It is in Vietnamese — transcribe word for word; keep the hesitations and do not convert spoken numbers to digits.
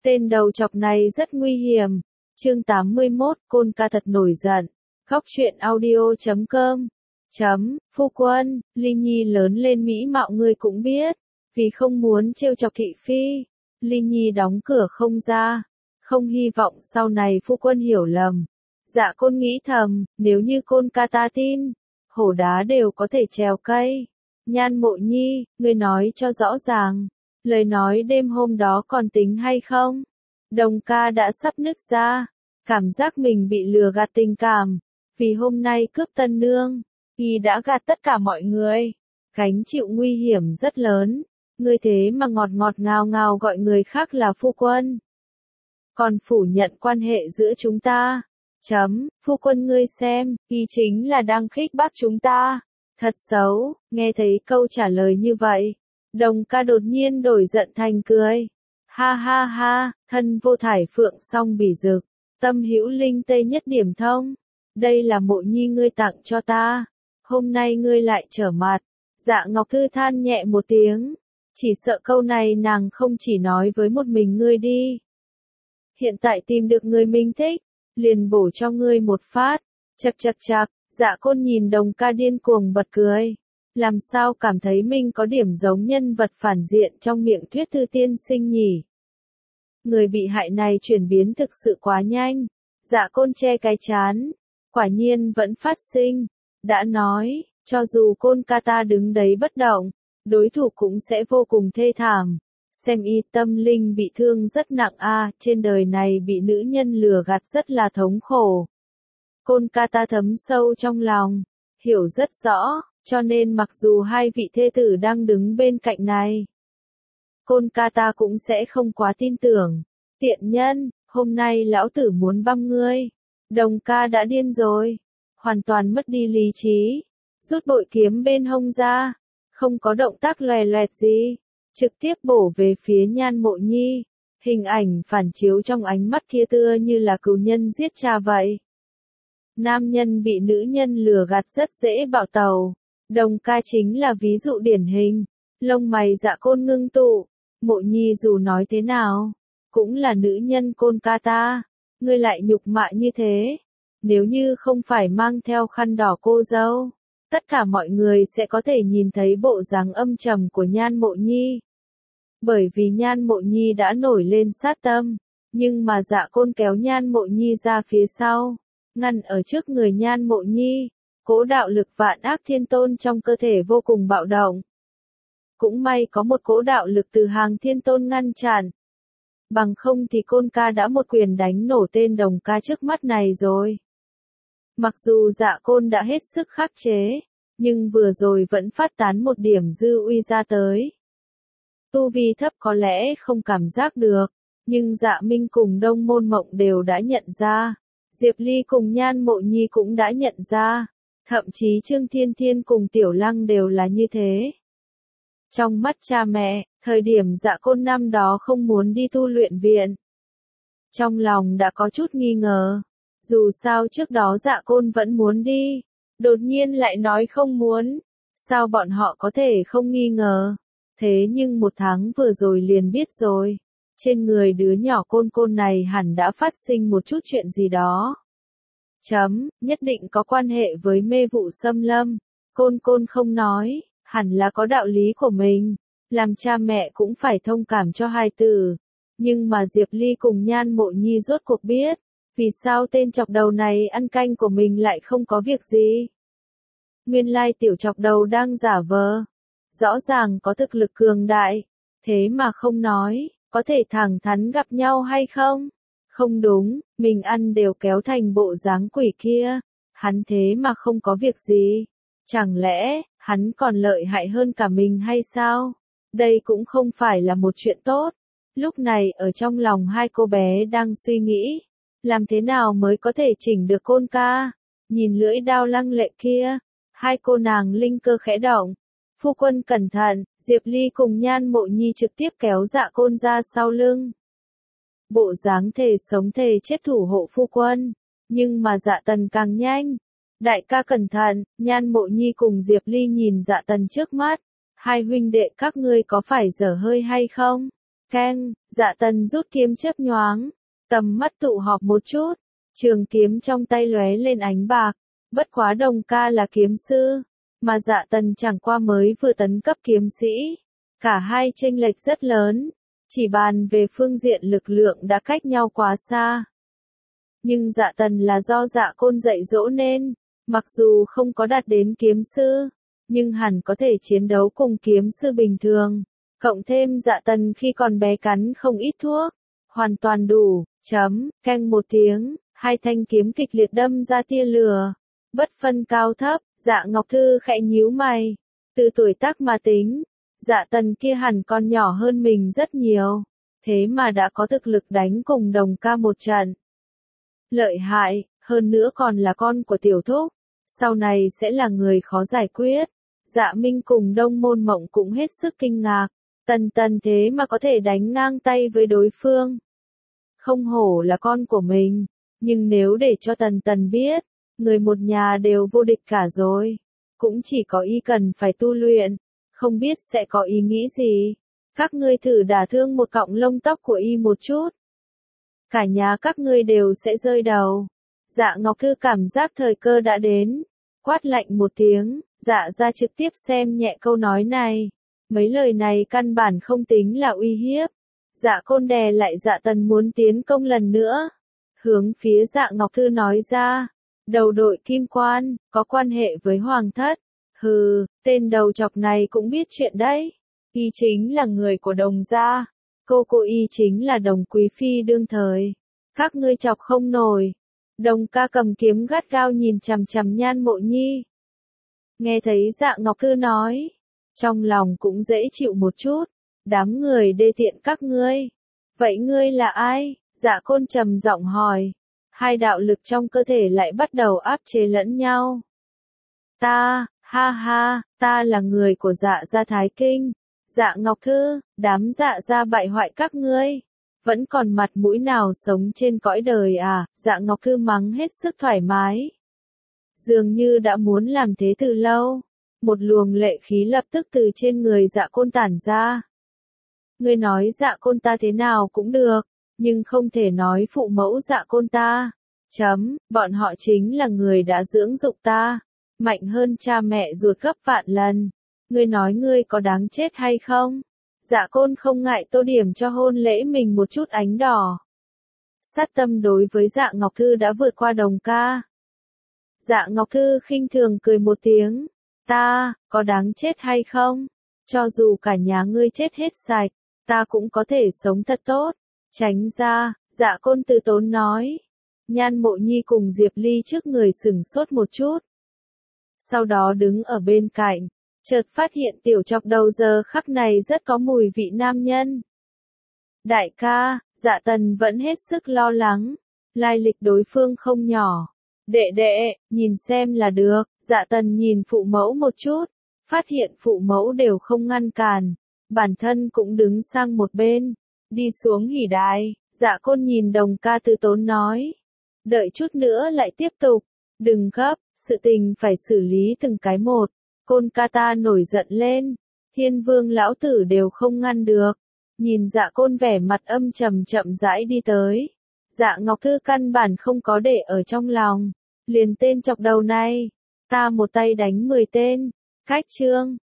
Tên đầu chọc này rất nguy hiểm. Chương tám mươi mốt, Côn ca thật nổi giận. Góc truyện audio chấm com. Chấm, phu quân, Ly Nhi lớn lên mỹ mạo ngươi cũng biết. Vì không muốn trêu chọc thị phi, Ly Nhi đóng cửa không ra. Không hy vọng sau này phu quân hiểu lầm. Dạ Côn nghĩ thầm, nếu như Côn ca ta tin, hổ đá đều có thể trèo cây. Nhan Mộ Nhi, ngươi nói cho rõ ràng. Lời nói đêm hôm đó còn tính hay không? Đồng ca đã sắp nứt ra. Cảm giác mình bị lừa gạt tình cảm. Vì hôm nay cướp tân nương, y đã gạt tất cả mọi người. Gánh chịu nguy hiểm rất lớn. Ngươi thế mà ngọt ngọt ngào ngào gọi người khác là phu quân. Còn phủ nhận quan hệ giữa chúng ta. Chấm, phu quân ngươi xem, y chính là đang khích bác chúng ta. Thật xấu, nghe thấy câu trả lời như vậy. Đồng ca đột nhiên đổi giận thành cười. Ha ha ha, thân vô thải phượng song bỉ dực, tâm hữu linh tây nhất điểm thông. Đây là Mộ Nhi ngươi tặng cho ta. Hôm nay ngươi lại trở mặt. Dạ Ngọc Thư than nhẹ một tiếng. Chỉ sợ câu này nàng không chỉ nói với một mình ngươi đi. Hiện tại tìm được người mình thích, liền bổ cho ngươi một phát. Chật chật chật, Dạ Côn nhìn đồng ca điên cuồng bật cười. Làm sao cảm thấy mình có điểm giống nhân vật phản diện trong miệng thuyết thư tiên sinh nhỉ? Người bị hại này chuyển biến thực sự quá nhanh. Dạ Côn che cái chán. Quả nhiên vẫn phát sinh. Đã nói, cho dù Côn ca ta đứng đấy bất động, đối thủ cũng sẽ vô cùng thê thảm. Xem y tâm linh bị thương rất nặng a, trên đời này bị nữ nhân lừa gạt rất là thống khổ. Côn ca ta thấm sâu trong lòng, hiểu rất rõ, cho nên mặc dù hai vị thê tử đang đứng bên cạnh này, Côn ca ta cũng sẽ không quá tin tưởng. Tiện nhân, hôm nay lão tử muốn băm ngươi. Đồng ca đã điên rồi, hoàn toàn mất đi lý trí, rút bội kiếm bên hông ra, không có động tác loè loẹt gì, trực tiếp bổ về phía Nhan Mộ Nhi. Hình ảnh phản chiếu trong ánh mắt kia tựa như là cừu nhân giết cha vậy. Nam nhân bị nữ nhân lừa gạt rất dễ bạo tàu. Đồng ca chính là ví dụ điển hình. Lông mày Dạ Côn ngưng tụ. Mộ Nhi dù nói thế nào, cũng là nữ nhân Côn ca ta. Ngươi lại nhục mạ như thế. Nếu như không phải mang theo khăn đỏ cô dâu, tất cả mọi người sẽ có thể nhìn thấy bộ dáng âm trầm của Nhan Mộ Nhi. Bởi vì Nhan Mộ Nhi đã nổi lên sát tâm, nhưng mà Dạ Côn kéo Nhan Mộ Nhi ra phía sau, ngăn ở trước người Nhan Mộ Nhi. Cỗ đạo lực vạn ác thiên tôn trong cơ thể vô cùng bạo động. Cũng may có một cỗ đạo lực từ hàng thiên tôn ngăn chặn. Bằng không thì Côn ca đã một quyền đánh nổ tên đồng ca trước mắt này rồi. Mặc dù Dạ Côn đã hết sức khắc chế, nhưng vừa rồi vẫn phát tán một điểm dư uy ra tới. Tu vi thấp có lẽ không cảm giác được, nhưng Dạ Minh cùng Đông Môn Mộng đều đã nhận ra. Diệp Ly cùng Nhan Mộ Nhi cũng đã nhận ra. Thậm chí Trương Thiên Thiên cùng Tiểu Lăng đều là như thế. Trong mắt cha mẹ, thời điểm Dạ Côn năm đó không muốn đi tu luyện viện, trong lòng đã có chút nghi ngờ. Dù sao trước đó Dạ Côn vẫn muốn đi, đột nhiên lại nói không muốn. Sao bọn họ có thể không nghi ngờ? Thế nhưng một tháng vừa rồi liền biết rồi. Trên người đứa nhỏ Côn Côn này hẳn đã phát sinh một chút chuyện gì đó. Chấm, nhất định có quan hệ với mê vụ xâm lâm. Côn Côn không nói, hẳn là có đạo lý của mình. Làm cha mẹ cũng phải thông cảm cho hai tử. Nhưng mà Diệp Ly cùng Nhan Mộ Nhi rốt cuộc biết. Vì sao tên chọc đầu này ăn canh của mình lại không có việc gì? Nguyên lai tiểu chọc đầu đang giả vờ. Rõ ràng có thực lực cường đại. Thế mà không nói, có thể thẳng thắn gặp nhau hay không? Không đúng, mình ăn đều kéo thành bộ dáng quỷ kia. Hắn thế mà không có việc gì. Chẳng lẽ, hắn còn lợi hại hơn cả mình hay sao? Đây cũng không phải là một chuyện tốt. Lúc này ở trong lòng hai cô bé đang suy nghĩ. Làm thế nào mới có thể chỉnh được Côn ca? Nhìn lưỡi đao lăng lệ kia. Hai cô nàng linh cơ khẽ động. Phu quân cẩn thận, Diệp Ly cùng Nhan Mộ Nhi trực tiếp kéo Dạ Côn ra sau lưng. Bộ dáng thề sống thề chết thủ hộ phu quân. Nhưng mà Dạ Tần càng nhanh. Đại ca cẩn thận, Nhan Mộ Nhi cùng Diệp Ly nhìn Dạ Tần trước mắt. Hai huynh đệ các ngươi có phải dở hơi hay không? Keng, Dạ Tần rút kiếm chớp nhoáng, tầm mắt tụ họp một chút, trường kiếm trong tay lóe lên ánh bạc, bất quá Đồng ca là kiếm sư, mà Dạ Tần chẳng qua mới vừa tấn cấp kiếm sĩ, cả hai chênh lệch rất lớn, chỉ bàn về phương diện lực lượng đã cách nhau quá xa. Nhưng Dạ Tần là do Dạ Côn dạy dỗ nên, mặc dù không có đạt đến kiếm sư, nhưng hẳn có thể chiến đấu cùng kiếm sư bình thường. Cộng thêm Dạ Tần khi còn bé cắn không ít thuốc, hoàn toàn đủ, chấm, keng một tiếng, hai thanh kiếm kịch liệt đâm ra tia lửa, bất phân cao thấp, Dạ Ngọc Thư khẽ nhíu mày, từ tuổi tác mà tính, Dạ Tần kia hẳn còn nhỏ hơn mình rất nhiều, thế mà đã có thực lực đánh cùng Đồng ca một trận. Lợi hại, hơn nữa còn là con của tiểu thúc, sau này sẽ là người khó giải quyết. Dạ Minh cùng Đông Môn Mộng cũng hết sức kinh ngạc. Tần Tần thế mà có thể đánh ngang tay với đối phương. Không hổ là con của mình, nhưng nếu để cho Tần Tần biết, người một nhà đều vô địch cả rồi. Cũng chỉ có y cần phải tu luyện, không biết sẽ có ý nghĩ gì. Các ngươi thử đả thương một cọng lông tóc của y một chút. Cả nhà các ngươi đều sẽ rơi đầu. Dạ Ngọc Thư cảm giác thời cơ đã đến. Quát lạnh một tiếng, dạ ra trực tiếp xem nhẹ câu nói này. Mấy lời này căn bản không tính là uy hiếp. Dạ Côn đè lại Dạ Tần muốn tiến công lần nữa. Hướng phía Dạ Ngọc Thư nói ra. Đầu đội kim quan, có quan hệ với hoàng thất. Hừ, tên đầu chọc này cũng biết chuyện đấy. Y chính là người của Đồng gia. Cô cô y chính là Đồng quý phi đương thời. Các ngươi chọc không nổi. Đồng ca cầm kiếm gắt gao nhìn chằm chằm Nhan Mộ Nhi. Nghe thấy Dạ Ngọc Thư nói. Trong lòng cũng dễ chịu một chút. Đám người đê tiện các ngươi. Vậy ngươi là ai? Dạ Côn trầm giọng hỏi. Hai đạo lực trong cơ thể lại bắt đầu áp chế lẫn nhau. Ta, ha ha, ta là người của Dạ gia Thái Kinh. Dạ Ngọc Thư, đám Dạ gia bại hoại các ngươi. Vẫn còn mặt mũi nào sống trên cõi đời à? Dạ Ngọc Thư mắng hết sức thoải mái. Dường như đã muốn làm thế từ lâu. Một luồng lệ khí lập tức từ trên người Dạ Côn tản ra. Ngươi nói Dạ Côn ta thế nào cũng được, nhưng không thể nói phụ mẫu Dạ Côn ta. Chấm, bọn họ chính là người đã dưỡng dục ta, mạnh hơn cha mẹ ruột gấp vạn lần. Ngươi nói ngươi có đáng chết hay không? Dạ Côn không ngại tô điểm cho hôn lễ mình một chút ánh đỏ. Sát tâm đối với Dạ Ngọc Thư đã vượt qua Đồng ca. Dạ Ngọc Thư khinh thường cười một tiếng. Ta, có đáng chết hay không? Cho dù cả nhà ngươi chết hết sạch, ta cũng có thể sống thật tốt. Tránh ra, Dạ Côn từ tốn nói. Nhan Mộ Nhi cùng Diệp Ly trước người sửng sốt một chút. Sau đó đứng ở bên cạnh, chợt phát hiện tiểu chọc đầu giờ khắc này rất có mùi vị nam nhân. Đại ca, Dạ Tần vẫn hết sức lo lắng, lai lịch đối phương không nhỏ. Đệ đệ, nhìn xem là được. Dạ Tần nhìn phụ mẫu một chút, phát hiện phụ mẫu đều không ngăn cản, bản thân cũng đứng sang một bên, đi xuống hỉ đài. Dạ Côn nhìn Đồng ca từ tốn nói, đợi chút nữa lại tiếp tục, đừng gấp, sự tình phải xử lý từng cái một. Côn ca ta nổi giận lên, Thiên Vương lão tử đều không ngăn được. Nhìn Dạ Côn vẻ mặt âm trầm chậm rãi đi tới. Dạ Ngọc Thư căn bản không có để ở trong lòng, liền tên chọc đầu này. Ta một tay đánh mười tên. Cách chương